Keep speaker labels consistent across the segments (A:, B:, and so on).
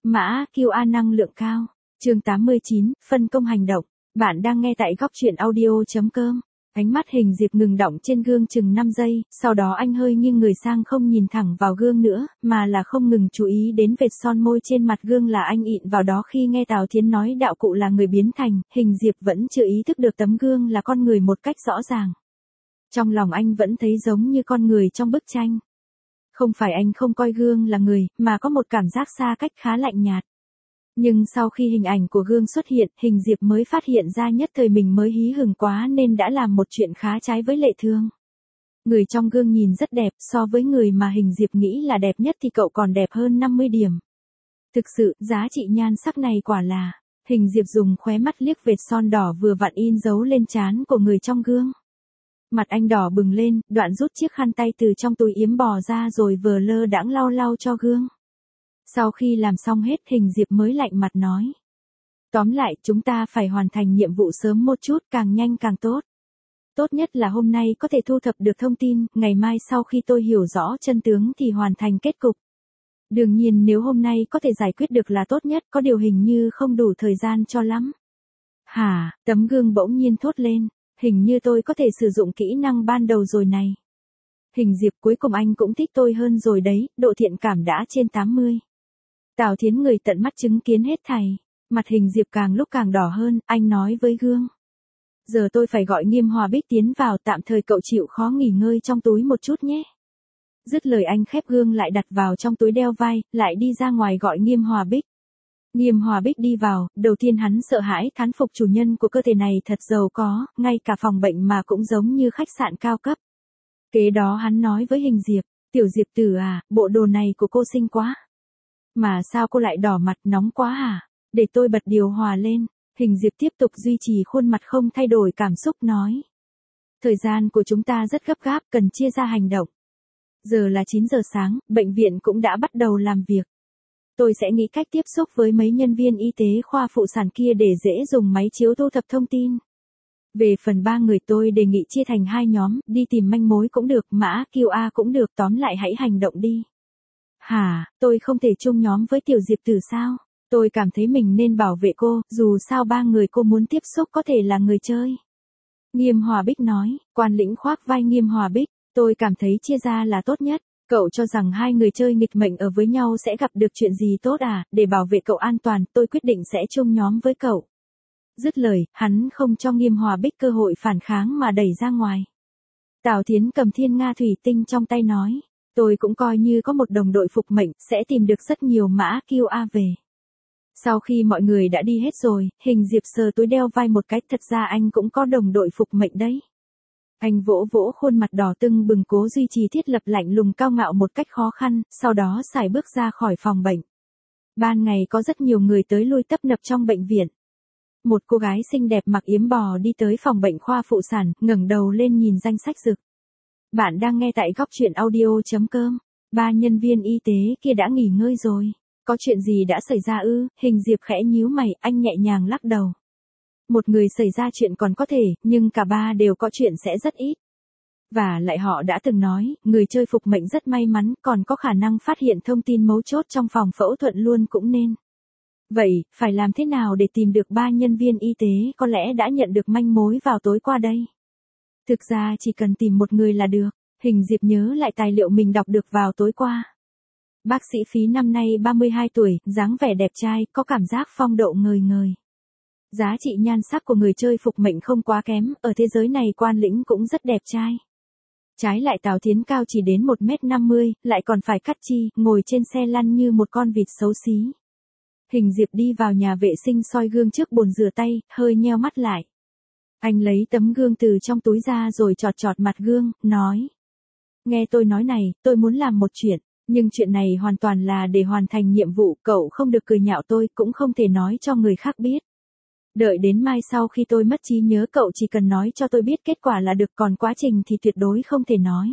A: Mã QA năng lượng cao. Chương 89, phân công hành động. Bạn đang nghe tại góc truyện audio.com. Ánh mắt Hình Diệp ngừng đọng trên gương chừng 5 giây, sau đó anh hơi nghiêng người sang không nhìn thẳng vào gương nữa, mà là không ngừng chú ý đến vệt son môi trên mặt gương là anh ịn vào đó khi nghe Tào Thiến nói đạo cụ là người biến thành, Hình Diệp vẫn chưa ý thức được tấm gương là con người một cách rõ ràng. Trong lòng anh vẫn thấy giống như con người trong bức tranh. Không phải anh không coi gương là người, mà có một cảm giác xa cách khá lạnh nhạt. Nhưng sau khi hình ảnh của gương xuất hiện, Hình Diệp mới phát hiện ra nhất thời mình mới hí hửng quá nên đã làm một chuyện khá trái với lệ thường. Người trong gương nhìn rất đẹp, so với người mà Hình Diệp nghĩ là đẹp nhất thì cậu còn đẹp hơn 50 điểm. Thực sự, giá trị nhan sắc này quả là, Hình Diệp dùng khóe mắt liếc vệt son đỏ vừa vặn in dấu lên trán của người trong gương. Mặt anh đỏ bừng lên, đoạn rút chiếc khăn tay từ trong túi yếm bò ra rồi vừa lơ đãng lau lau cho gương. Sau khi làm xong hết, Hình Diệp mới lạnh mặt nói. Tóm lại, chúng ta phải hoàn thành nhiệm vụ sớm một chút, càng nhanh càng tốt. Tốt nhất là hôm nay có thể thu thập được thông tin, ngày mai sau khi tôi hiểu rõ chân tướng thì hoàn thành kết cục. Đương nhiên nếu hôm nay có thể giải quyết được là tốt nhất, có điều hình như không đủ thời gian cho lắm. Hả, tấm gương bỗng nhiên thốt lên, hình như tôi có thể sử dụng kỹ năng ban đầu rồi này. Hình Diệp, cuối cùng anh cũng thích tôi hơn rồi đấy, độ thiện cảm đã trên 80. Tào Thiến người tận mắt chứng kiến hết thảy, mặt Hình Diệp càng lúc càng đỏ hơn, anh nói với gương. Giờ tôi phải gọi Nghiêm Hòa Bích tiến vào, tạm thời cậu chịu khó nghỉ ngơi trong túi một chút nhé. Dứt lời anh khép gương lại đặt vào trong túi đeo vai, lại đi ra ngoài gọi Nghiêm Hòa Bích. Nghiêm Hòa Bích đi vào, đầu tiên hắn sợ hãi thán phục chủ nhân của cơ thể này thật giàu có, ngay cả phòng bệnh mà cũng giống như khách sạn cao cấp. Kế đó hắn nói với Hình Diệp, tiểu Diệp tử à, bộ đồ này của cô xinh quá. Mà sao cô lại đỏ mặt, nóng quá hả? Để tôi bật điều hòa lên. Hình Diệp tiếp tục duy trì khuôn mặt không thay đổi cảm xúc nói. Thời gian của chúng ta rất gấp gáp, cần chia ra hành động. Giờ là 9 giờ sáng, bệnh viện cũng đã bắt đầu làm việc. Tôi sẽ nghĩ cách tiếp xúc với mấy nhân viên y tế khoa phụ sản kia để dễ dùng máy chiếu thu thập thông tin. Về phần 3 người tôi đề nghị chia thành 2 nhóm, đi tìm manh mối cũng được, Mã QA cũng được, tóm lại hãy hành động đi. Hả, tôi không thể chung nhóm với tiểu Diệp tử sao? Tôi cảm thấy mình nên bảo vệ cô, dù sao 3 người cô muốn tiếp xúc có thể là người chơi. Nghiêm Hòa Bích nói, Quan Lĩnh khoác vai Nghiêm Hòa Bích, tôi cảm thấy chia ra là tốt nhất. Cậu cho rằng 2 người chơi nghịch mệnh ở với nhau sẽ gặp được chuyện gì tốt à, để bảo vệ cậu an toàn, tôi quyết định sẽ chung nhóm với cậu. Dứt lời, hắn không cho Nghiêm Hòa Bích cơ hội phản kháng mà đẩy ra ngoài. Tào Thiến cầm thiên nga thủy tinh trong tay nói, tôi cũng coi như có một đồng đội phục mệnh, sẽ tìm được rất nhiều mã QA về. Sau khi mọi người đã đi hết rồi, Hình Diệp sờ túi đeo vai một cái, thật ra anh cũng có đồng đội phục mệnh đấy. Anh vỗ vỗ khuôn mặt đỏ tưng bừng cố duy trì thiết lập lạnh lùng cao ngạo một cách khó khăn, sau đó sải bước ra khỏi phòng bệnh. Ban ngày có rất nhiều người tới lui tấp nập trong bệnh viện. Một cô gái xinh đẹp mặc yếm bò đi tới phòng bệnh khoa phụ sản, ngẩng đầu lên nhìn danh sách rực. Bạn đang nghe tại góc truyện audio.com. 3 nhân viên y tế kia đã nghỉ ngơi rồi. Có chuyện gì đã xảy ra ư? Hình Diệp khẽ nhíu mày, anh nhẹ nhàng lắc đầu. Một người xảy ra chuyện còn có thể, nhưng cả 3 đều có chuyện sẽ rất ít. Và lại họ đã từng nói, người chơi phục mệnh rất may mắn, còn có khả năng phát hiện thông tin mấu chốt trong phòng phẫu thuật luôn cũng nên. Vậy, phải làm thế nào để tìm được 3 nhân viên y tế có lẽ đã nhận được manh mối vào tối qua đây? Thực ra chỉ cần tìm một người là được. Hình Diệp nhớ lại tài liệu mình đọc được vào tối qua. Bác sĩ Phí năm nay 32 tuổi, dáng vẻ đẹp trai, có cảm giác phong độ ngời ngời. Giá trị nhan sắc của người chơi phục mệnh không quá kém, ở thế giới này Quan Lĩnh cũng rất đẹp trai. Trái lại Tào Thiến cao chỉ đến 1m50, lại còn phải cắt chi, ngồi trên xe lăn như một con vịt xấu xí. Hình Diệp đi vào nhà vệ sinh soi gương trước bồn rửa tay, hơi nheo mắt lại. Anh lấy tấm gương từ trong túi ra rồi chọt chọt mặt gương, nói. Nghe tôi nói này, tôi muốn làm một chuyện, nhưng chuyện này hoàn toàn là để hoàn thành nhiệm vụ, cậu không được cười nhạo tôi, cũng không thể nói cho người khác biết. Đợi đến mai sau khi tôi mất trí nhớ cậu chỉ cần nói cho tôi biết kết quả là được, còn quá trình thì tuyệt đối không thể nói.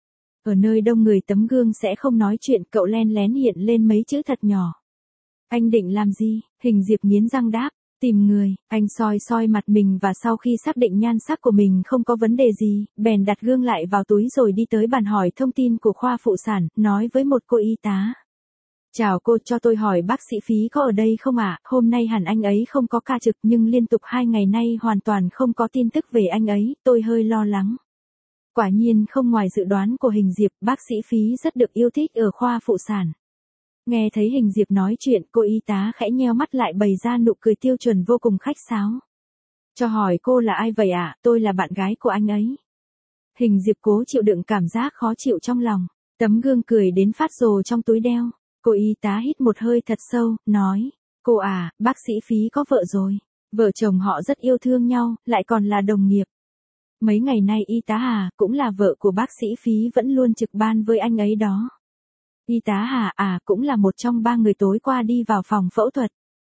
A: Ở nơi đông người tấm gương sẽ không nói chuyện, cậu len lén hiện lên mấy chữ thật nhỏ. Anh định làm gì? Hình Diệp nghiến răng đáp. Tìm người, anh soi soi mặt mình và sau khi xác định nhan sắc của mình không có vấn đề gì, bèn đặt gương lại vào túi rồi đi tới bàn hỏi thông tin của khoa phụ sản, nói với một cô y tá. Chào cô, cho tôi hỏi bác sĩ Phí có ở đây không ạ? Hôm nay hẳn anh ấy không có ca trực nhưng liên tục 2 ngày nay hoàn toàn không có tin tức về anh ấy, tôi hơi lo lắng. Quả nhiên không ngoài dự đoán của Hình Diệp, bác sĩ Phí rất được yêu thích ở khoa phụ sản. Nghe thấy Hình Diệp nói chuyện, cô y tá khẽ nheo mắt lại bày ra nụ cười tiêu chuẩn vô cùng khách sáo. Cho hỏi cô là ai vậy ạ? Tôi là bạn gái của anh ấy. Hình Diệp cố chịu đựng cảm giác khó chịu trong lòng, tấm gương cười đến phát rồ trong túi đeo. Cô y tá hít một hơi thật sâu, nói, cô à, bác sĩ Phí có vợ rồi. Vợ chồng họ rất yêu thương nhau, lại còn là đồng nghiệp. Mấy ngày nay y tá Hà, cũng là vợ của bác sĩ Phí vẫn luôn trực ban với anh ấy đó. Y tá Hà cũng là một trong 3 người tối qua đi vào phòng phẫu thuật.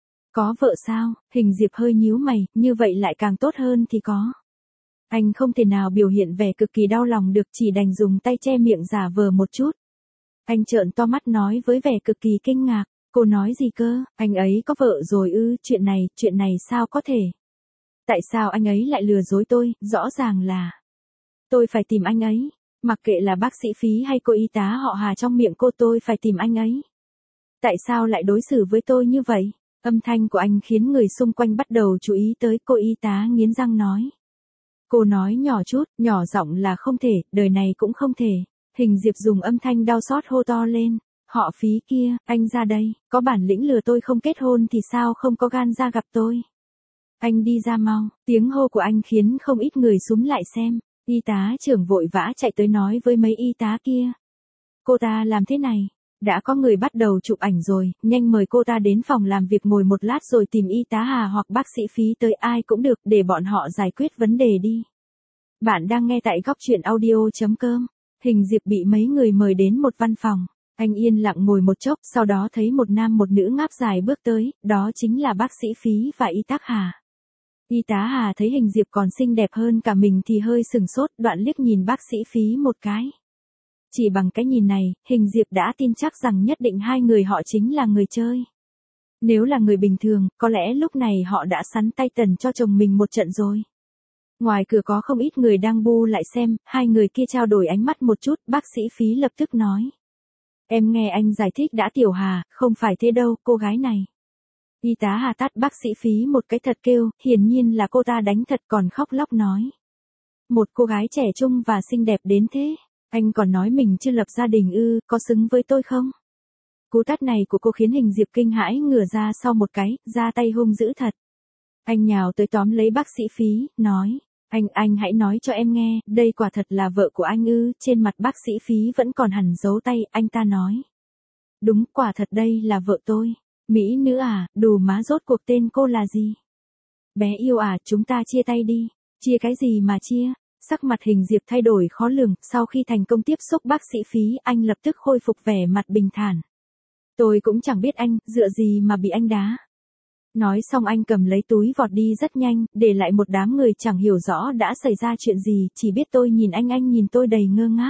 A: Có vợ sao? Hình Diệp hơi nhíu mày, như vậy lại càng tốt hơn thì có. Anh không thể nào biểu hiện vẻ cực kỳ đau lòng được, chỉ đành dùng tay che miệng giả vờ một chút. Anh trợn to mắt nói với vẻ cực kỳ kinh ngạc, cô nói gì cơ, anh ấy có vợ rồi ư? Chuyện này sao có thể? Tại sao anh ấy lại lừa dối tôi, rõ ràng là tôi phải tìm anh ấy, mặc kệ là bác sĩ Phí hay cô y tá họ Hà trong miệng cô, tôi phải tìm anh ấy. Tại sao lại đối xử với tôi như vậy? Âm thanh của anh khiến người xung quanh bắt đầu chú ý tới. Cô y tá nghiến răng nói. Cô nói nhỏ chút, nhỏ giọng là không thể, đời này cũng không thể. Hình Diệp dùng âm thanh đau xót hô to lên. Họ Phí kia, anh ra đây, có bản lĩnh lừa tôi không kết hôn thì sao không có gan ra gặp tôi. Anh đi ra mau, tiếng hô của anh khiến không ít người xúm lại xem. Y tá trưởng vội vã chạy tới nói với mấy y tá kia. Cô ta làm thế này, đã có người bắt đầu chụp ảnh rồi, nhanh mời cô ta đến phòng làm việc ngồi một lát rồi tìm y tá Hà hoặc bác sĩ Phí tới, ai cũng được, để bọn họ giải quyết vấn đề đi. Bạn đang nghe tại góc truyện audio.com. Hình Diệp bị mấy người mời đến một văn phòng. Anh yên lặng ngồi một chốc, sau đó thấy một nam một nữ ngáp dài bước tới, đó chính là bác sĩ Phí và y tá Hà. Y tá Hà thấy Hình Diệp còn xinh đẹp hơn cả mình thì hơi sừng sốt, đoạn liếc nhìn bác sĩ Phí một cái. Chỉ bằng cái nhìn này, Hình Diệp đã tin chắc rằng nhất định hai người họ chính là người chơi. Nếu là người bình thường, có lẽ lúc này họ đã sắn tay tần cho chồng mình một trận rồi. Ngoài cửa có không ít người đang bu lại xem, hai người kia trao đổi ánh mắt một chút, bác sĩ Phí lập tức nói. Em nghe anh giải thích đã Tiểu Hà, không phải thế đâu, cô gái này. Y tá Hà tát bác sĩ Phí một cái thật kêu, hiển nhiên là cô ta đánh thật, còn khóc lóc nói. Một cô gái trẻ trung và xinh đẹp đến thế, anh còn nói mình chưa lập gia đình ư, có xứng với tôi không? Cú tát này của cô khiến Hình Diệp kinh hãi ngửa ra sau một cái, ra tay hung dữ thật. Anh nhào tới tóm lấy bác sĩ Phí, nói. Anh hãy nói cho em nghe, đây quả thật là vợ của anh ư? Trên mặt bác sĩ Phí vẫn còn hằn dấu tay, anh ta nói. Đúng, quả thật đây là vợ tôi. Mỹ nữ à, đù má, rốt cuộc tên cô là gì? Bé yêu à, chúng ta chia tay đi. Chia cái gì mà chia? Sắc mặt Hình Diệp thay đổi khó lường, sau khi thành công tiếp xúc bác sĩ Phí, anh lập tức khôi phục vẻ mặt bình thản. Tôi cũng chẳng biết anh, dựa gì mà bị anh đá. Nói xong anh cầm lấy túi vọt đi rất nhanh, để lại một đám người chẳng hiểu rõ đã xảy ra chuyện gì, chỉ biết tôi nhìn anh nhìn tôi đầy ngơ ngác.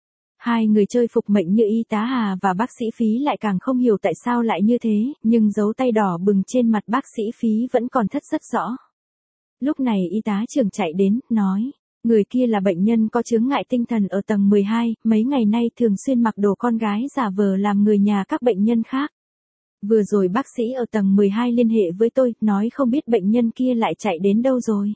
A: Hai người chơi phục mệnh như y tá Hà và bác sĩ Phí lại càng không hiểu tại sao lại như thế, nhưng dấu tay đỏ bừng trên mặt bác sĩ Phí vẫn còn thất rất rõ. Lúc này y tá trưởng chạy đến, nói, người kia là bệnh nhân có chướng ngại tinh thần ở tầng 12, mấy ngày nay thường xuyên mặc đồ con gái giả vờ làm người nhà các bệnh nhân khác. Vừa rồi bác sĩ ở tầng 12 liên hệ với tôi, nói không biết bệnh nhân kia lại chạy đến đâu rồi.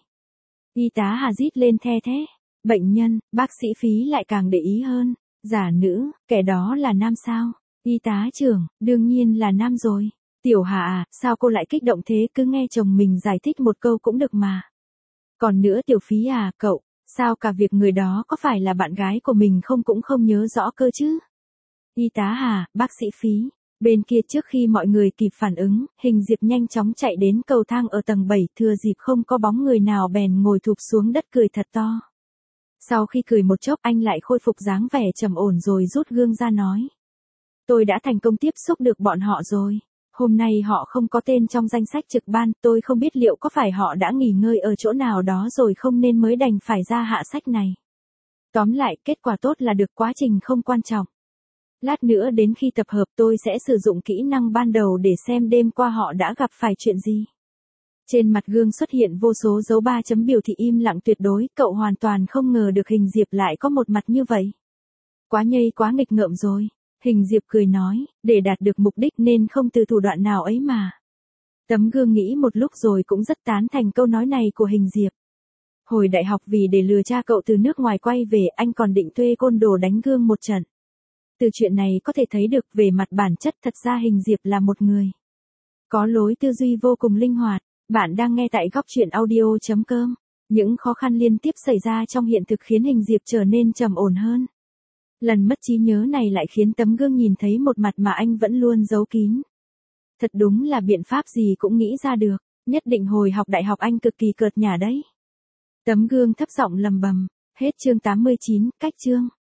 A: Y tá Hà rít lên the thế. Bệnh nhân, bác sĩ Phí lại càng để ý hơn. Giả nữ, kẻ đó là nam sao? Y tá trưởng, đương nhiên là nam rồi. Tiểu Hà à, sao cô lại kích động thế, cứ nghe chồng mình giải thích một câu cũng được mà. Còn nữa Tiểu Phí à, cậu, sao cả việc người đó có phải là bạn gái của mình không cũng không nhớ rõ cơ chứ? Y tá Hà, bác sĩ Phí. Bên kia trước khi mọi người kịp phản ứng, Hình Diệp nhanh chóng chạy đến cầu thang ở tầng 7, thừa dịp không có bóng người nào bèn ngồi thụp xuống đất cười thật to. Sau khi cười một chốc anh lại khôi phục dáng vẻ trầm ổn rồi rút gương ra nói. Tôi đã thành công tiếp xúc được bọn họ rồi. Hôm nay họ không có tên trong danh sách trực ban, tôi không biết liệu có phải họ đã nghỉ ngơi ở chỗ nào đó rồi không nên mới đành phải ra hạ sách này. Tóm lại, kết quả tốt là được, quá trình không quan trọng. Lát nữa đến khi tập hợp tôi sẽ sử dụng kỹ năng ban đầu để xem đêm qua họ đã gặp phải chuyện gì. Trên mặt gương xuất hiện vô số dấu 3 chấm biểu thị im lặng tuyệt đối, cậu hoàn toàn không ngờ được Hình Diệp lại có một mặt như vậy. Quá nhây quá nghịch ngợm rồi. Hình Diệp cười nói, để đạt được mục đích nên không từ thủ đoạn nào ấy mà. Tấm gương nghĩ một lúc rồi cũng rất tán thành câu nói này của Hình Diệp. Hồi đại học vì để lừa cha cậu từ nước ngoài quay về, anh còn định thuê côn đồ đánh gương một trận. Từ chuyện này có thể thấy được về mặt bản chất thật ra Hình Diệp là một người có lối tư duy vô cùng linh hoạt. Bạn đang nghe tại góc truyện audio.com. Những khó khăn liên tiếp xảy ra trong hiện thực khiến Hình Diệp trở nên trầm ổn hơn. Lần mất trí nhớ này lại khiến tấm gương nhìn thấy một mặt mà anh vẫn luôn giấu kín. Thật đúng là biện pháp gì cũng nghĩ ra được, nhất định hồi học đại học anh cực kỳ cợt nhả đấy. Tấm gương thấp giọng lầm bầm, hết chương 89, cách chương.